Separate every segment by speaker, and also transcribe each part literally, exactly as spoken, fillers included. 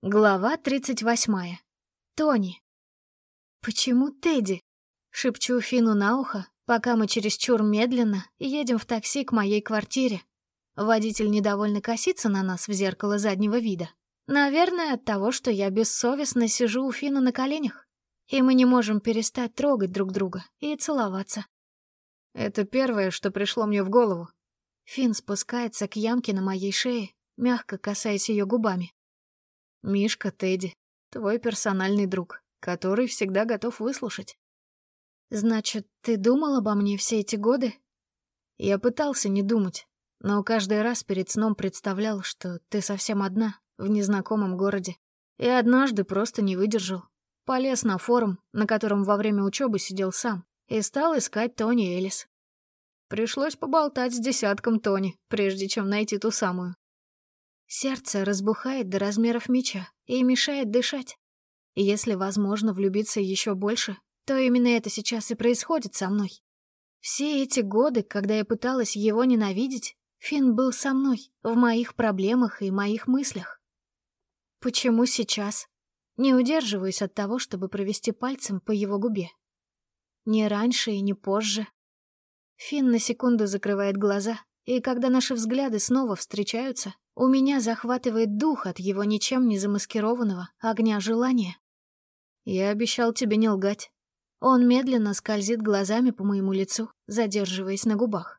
Speaker 1: Глава тридцать восьмая. Тони. «Почему Тедди?» — шепчу Фину на ухо, пока мы чересчур медленно едем в такси к моей квартире. Водитель недовольно косится на нас в зеркало заднего вида. Наверное, от того, что я бессовестно сижу у Фина на коленях, и мы не можем перестать трогать друг друга и целоваться. Это первое, что пришло мне в голову. Фин спускается к ямке на моей шее, мягко касаясь ее губами. Мишка Тедди, твой персональный друг, который всегда готов выслушать. Значит, ты думал обо мне все эти годы? Я пытался не думать, но каждый раз перед сном представлял, что ты совсем одна в незнакомом городе. И однажды просто не выдержал. Полез на форум, на котором во время учебы сидел сам, и стал искать Тони Элис. Пришлось поболтать с десятком Тони, прежде чем найти ту самую. Сердце разбухает до размеров меча и мешает дышать. И если возможно влюбиться еще больше, то именно это сейчас и происходит со мной. Все эти годы, когда я пыталась его ненавидеть, Финн был со мной, в моих проблемах и моих мыслях. Почему сейчас? Не удерживаюсь от того, чтобы провести пальцем по его губе. Не раньше и не позже. Финн на секунду закрывает глаза, и когда наши взгляды снова встречаются, у меня захватывает дух от его ничем не замаскированного огня желания. Я обещал тебе не лгать. Он медленно скользит глазами по моему лицу, задерживаясь на губах.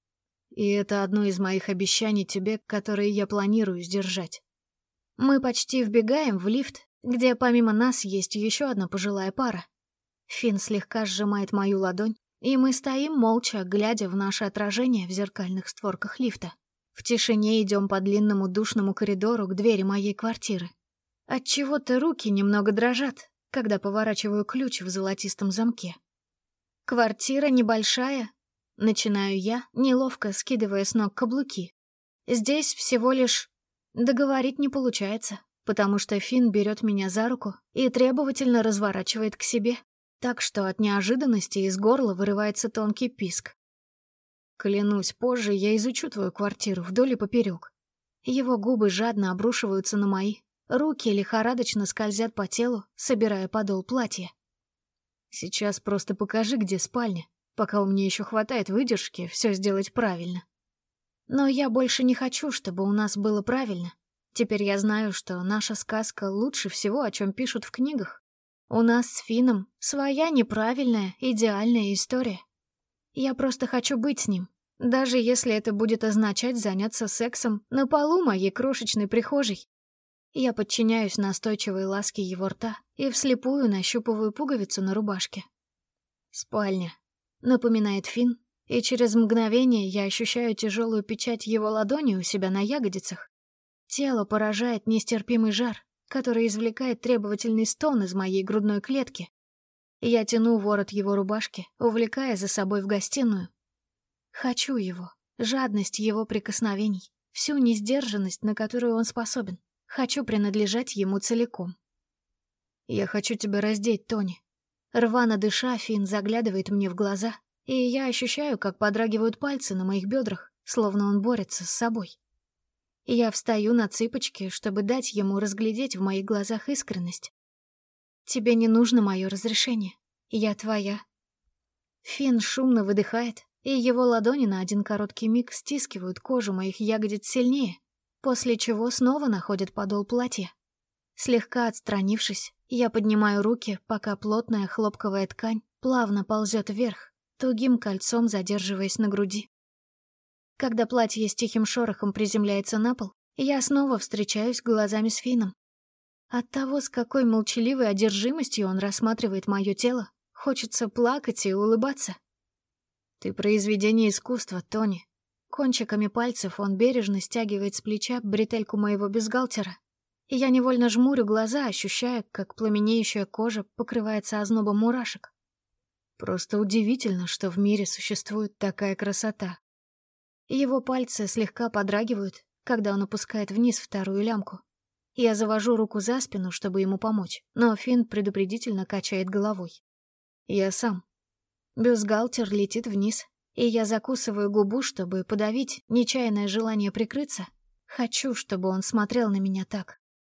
Speaker 1: И это одно из моих обещаний тебе, которые я планирую сдержать. Мы почти вбегаем в лифт, где помимо нас есть еще одна пожилая пара. Финн слегка сжимает мою ладонь, и мы стоим молча, глядя в наше отражение в зеркальных створках лифта. В тишине идем по длинному душному коридору к двери моей квартиры. Отчего-то руки немного дрожат, когда поворачиваю ключ в золотистом замке. Квартира небольшая, начинаю я, неловко скидывая с ног каблуки. Здесь всего лишь... Договорить не получается, потому что Финн берет меня за руку и требовательно разворачивает к себе, так что от неожиданности из горла вырывается тонкий писк. Клянусь, позже я изучу твою квартиру вдоль и поперек. Его губы жадно обрушиваются на мои, руки лихорадочно скользят по телу, собирая подол платья. Сейчас просто покажи, где спальня, пока у меня еще хватает выдержки все сделать правильно. Но я больше не хочу, чтобы у нас было правильно. Теперь я знаю, что наша сказка лучше всего, о чем пишут в книгах. У нас с Финном своя неправильная, идеальная история. Я просто хочу быть с ним, даже если это будет означать заняться сексом на полу моей крошечной прихожей. Я подчиняюсь настойчивой ласке его рта и вслепую нащупываю пуговицу на рубашке. «Спальня», — напоминает Финн, и через мгновение я ощущаю тяжелую печать его ладони у себя на ягодицах. Тело поражает нестерпимый жар, который извлекает требовательный стон из моей грудной клетки. Я тяну ворот его рубашки, увлекая за собой в гостиную. Хочу его, жадность его прикосновений, всю несдержанность, на которую он способен. Хочу принадлежать ему целиком. Я хочу тебя раздеть, Тони. Рвано дыша, Финн заглядывает мне в глаза, и я ощущаю, как подрагивают пальцы на моих бедрах, словно он борется с собой. Я встаю на цыпочки, чтобы дать ему разглядеть в моих глазах искренность. Тебе не нужно мое разрешение. Я твоя. Финн шумно выдыхает, и его ладони на один короткий миг стискивают кожу моих ягодиц сильнее, после чего снова находят подол платья. Слегка отстранившись, я поднимаю руки, пока плотная хлопковая ткань плавно ползет вверх, тугим кольцом задерживаясь на груди. Когда платье с тихим шорохом приземляется на пол, я снова встречаюсь глазами с Финном. От того, с какой молчаливой одержимостью он рассматривает мое тело, хочется плакать и улыбаться. «Ты произведение искусства, Тони». Кончиками пальцев он бережно стягивает с плеча бретельку моего бюстгальтера, и я невольно жмурю глаза, ощущая, как пламенеющая кожа покрывается ознобом мурашек. Просто удивительно, что в мире существует такая красота. Его пальцы слегка подрагивают, когда он опускает вниз вторую лямку. Я завожу руку за спину, чтобы ему помочь, но Финн предупредительно качает головой. Я сам. Бюстгальтер летит вниз, и я закусываю губу, чтобы подавить нечаянное желание прикрыться. Хочу, чтобы он смотрел на меня так.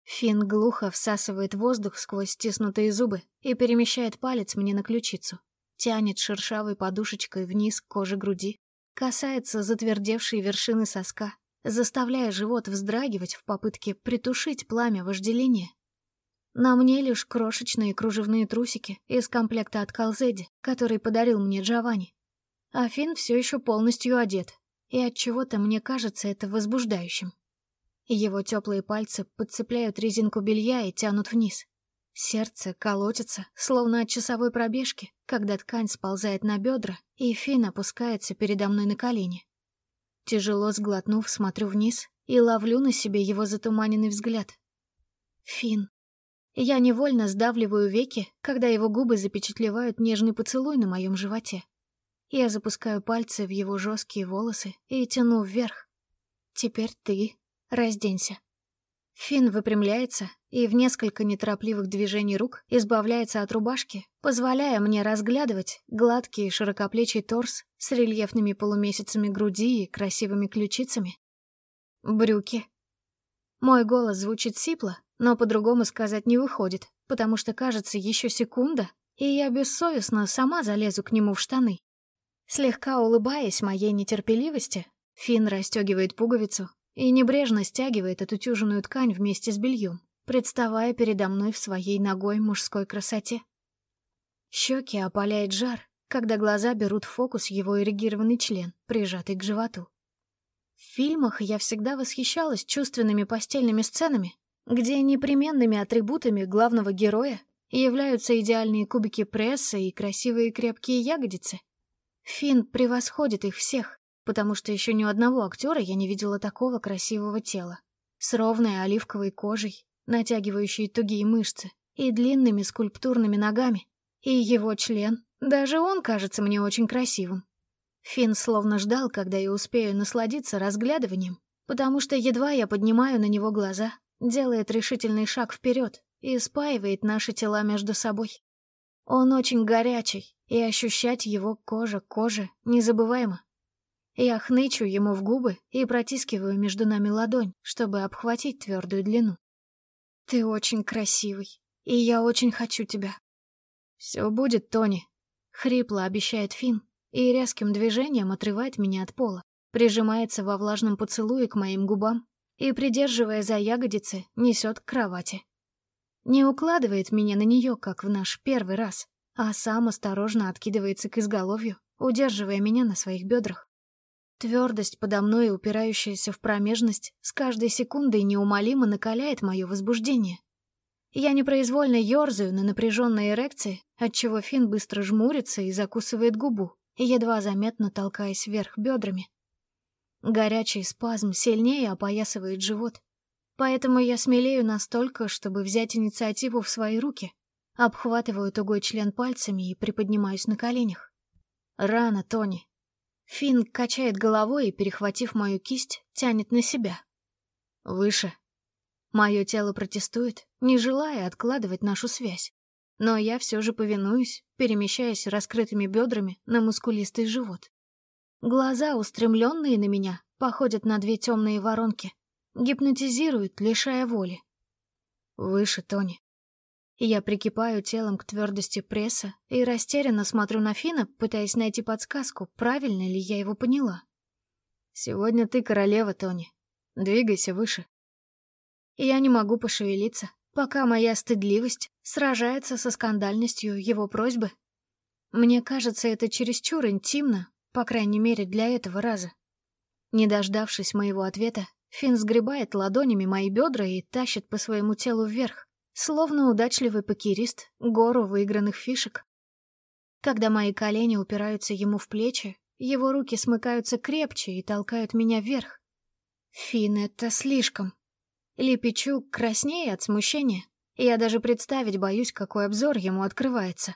Speaker 1: Финн глухо всасывает воздух сквозь стиснутые зубы и перемещает палец мне на ключицу. Тянет шершавой подушечкой вниз к коже груди, касается затвердевшей вершины соска, заставляя живот вздрагивать в попытке притушить пламя вожделения. На мне лишь крошечные кружевные трусики из комплекта от Калзеди, который подарил мне Джованни. А Финн все еще полностью одет, и отчего-то мне кажется это возбуждающим. Его теплые пальцы подцепляют резинку белья и тянут вниз. Сердце колотится, словно от часовой пробежки, когда ткань сползает на бедра, и Финн опускается передо мной на колени. Тяжело сглотнув, смотрю вниз и ловлю на себе его затуманенный взгляд. Финн. Я невольно сдавливаю веки, когда его губы запечатлевают нежный поцелуй на моем животе. Я запускаю пальцы в его жесткие волосы и тяну вверх. Теперь ты разденься. Финн выпрямляется и в несколько неторопливых движений рук избавляется от рубашки, позволяя мне разглядывать гладкий широкоплечий торс с рельефными полумесяцами груди и красивыми ключицами. Брюки. Мой голос звучит сипло, но по-другому сказать не выходит, потому что, кажется, еще секунда, и я бессовестно сама залезу к нему в штаны. Слегка улыбаясь моей нетерпеливости, Финн расстегивает пуговицу и небрежно стягивает отутюженную ткань вместе с бельем, представая передо мной в своей ногой мужской красоте. Щеки опаляет жар, когда глаза берут в фокус его эрегированный член, прижатый к животу. В фильмах я всегда восхищалась чувственными постельными сценами, где непременными атрибутами главного героя являются идеальные кубики пресса и красивые крепкие ягодицы. Финн превосходит их всех, потому что еще ни у одного актера я не видела такого красивого тела, с ровной оливковой кожей, натягивающей тугие мышцы, и длинными скульптурными ногами. И его член, даже он кажется мне очень красивым. Финн словно ждал, когда я успею насладиться разглядыванием, потому что едва я поднимаю на него глаза, делает решительный шаг вперед и спаивает наши тела между собой. Он очень горячий, и ощущать его кожа к коже незабываемо. Я хнычу ему в губы и протискиваю между нами ладонь, чтобы обхватить твердую длину. «Ты очень красивый, и я очень хочу тебя». «Все будет, Тони», — хрипло обещает Финн и резким движением отрывает меня от пола, прижимается во влажном поцелуе к моим губам и, придерживая за ягодицы, несет к кровати. Не укладывает меня на нее, как в наш первый раз, а сам осторожно откидывается к изголовью, удерживая меня на своих бедрах. Твердость подо мной, упирающаяся в промежность, с каждой секундой неумолимо накаляет мое возбуждение. Я непроизвольно ерзаю на напряженной эрекции, отчего Финн быстро жмурится и закусывает губу, едва заметно толкаясь вверх бедрами. Горячий спазм сильнее опоясывает живот, поэтому я смелею настолько, чтобы взять инициативу в свои руки, обхватываю тугой член пальцами и приподнимаюсь на коленях. Рано, Тони. Финн качает головой и, перехватив мою кисть, тянет на себя. Выше. Мое тело протестует, не желая откладывать нашу связь. Но я все же повинуюсь, перемещаясь раскрытыми бедрами на мускулистый живот. Глаза, устремленные на меня, походят на две темные воронки, гипнотизируют, лишая воли. Выше, Тони. Я прикипаю телом к твердости пресса и растерянно смотрю на Финна, пытаясь найти подсказку, правильно ли я его поняла. «Сегодня ты королева, Тони. Двигайся выше». Я не могу пошевелиться, пока моя стыдливость сражается со скандальностью его просьбы. Мне кажется, это чересчур интимно, по крайней мере, для этого раза. Не дождавшись моего ответа, Финн сгребает ладонями мои бедра и тащит по своему телу вверх, словно удачливый покерист, гору выигранных фишек. Когда мои колени упираются ему в плечи, его руки смыкаются крепче и толкают меня вверх. Финн, это слишком. Лепечу краснее от смущения. Я даже представить боюсь, какой обзор ему открывается.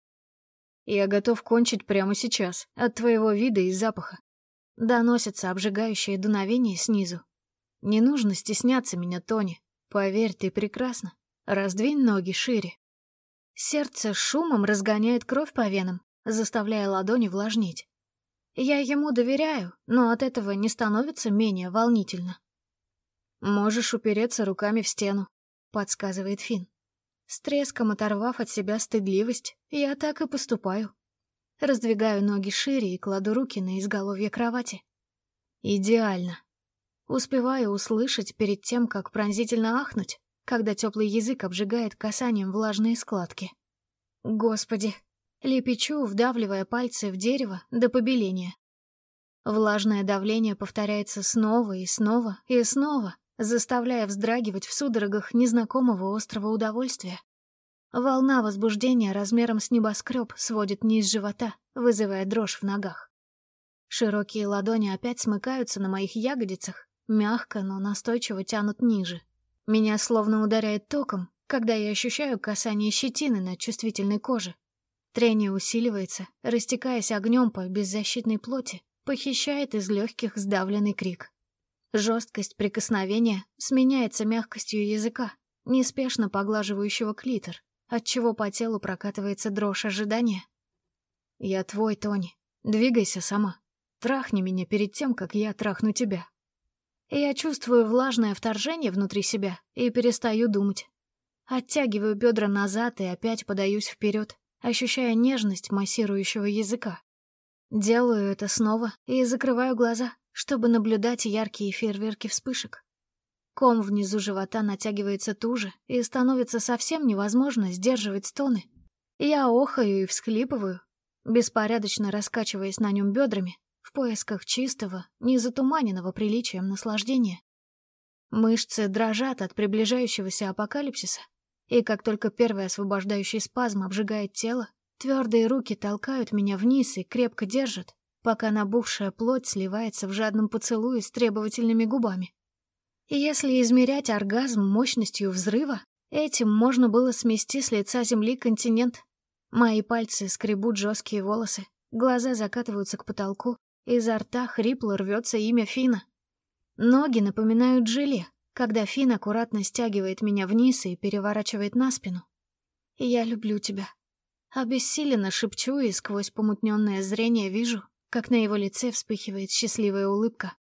Speaker 1: «Я готов кончить прямо сейчас, от твоего вида и запаха». Доносится обжигающее дуновение снизу. «Не нужно стесняться меня, Тони. Поверь, ты прекрасна. Раздвинь ноги шире». Сердце шумом разгоняет кровь по венам, заставляя ладони влажнеть. Я ему доверяю, но от этого не становится менее волнительно. «Можешь упереться руками в стену. подсказывает Финн. С треском оторвав от себя стыдливость, я так и поступаю. Раздвигаю ноги шире и кладу руки на изголовье кровати. Идеально. Успеваю услышать перед тем, как пронзительно ахнуть, когда теплый язык обжигает касанием влажные складки. Господи! Лепечу, вдавливая пальцы в дерево до побеления. Влажное давление повторяется снова и снова и снова, заставляя вздрагивать в судорогах незнакомого острого удовольствия. Волна возбуждения размером с небоскреб сводит низ живота, вызывая дрожь в ногах. Широкие ладони опять смыкаются на моих ягодицах, мягко, но настойчиво тянут ниже. Меня словно ударяет током, когда я ощущаю касание щетины на чувствительной коже. Трение усиливается, растекаясь огнем по беззащитной плоти, похищает из легких сдавленный крик. Жесткость прикосновения сменяется мягкостью языка, неспешно поглаживающего клитор, отчего по телу прокатывается дрожь ожидания. «Я твой, Тони. Двигайся сама. Трахни меня перед тем, как я трахну тебя». Я чувствую влажное вторжение внутри себя и перестаю думать. Оттягиваю бедра назад и опять подаюсь вперед, ощущая нежность массирующего языка. Делаю это снова и закрываю глаза, чтобы наблюдать яркие фейерверки вспышек. Ком внизу живота натягивается туже, и становится совсем невозможно сдерживать стоны. Я охаю и всхлипываю, беспорядочно раскачиваясь на нем бедрами, в поисках чистого, незатуманенного приличием наслаждения. Мышцы дрожат от приближающегося апокалипсиса, и как только первый освобождающий спазм обжигает тело, твердые руки толкают меня вниз и крепко держат, пока набухшая плоть сливается в жадном поцелуе с требовательными губами. И если измерять оргазм мощностью взрыва, этим можно было смести с лица земли континент. Мои пальцы скребут жесткие волосы, глаза закатываются к потолку, изо рта хрипло рвется имя Фина. Ноги напоминают желе, когда Фин аккуратно стягивает меня вниз и переворачивает на спину. «Я люблю тебя». Обессиленно шепчу и сквозь помутненное зрение вижу, как на его лице вспыхивает счастливая улыбка.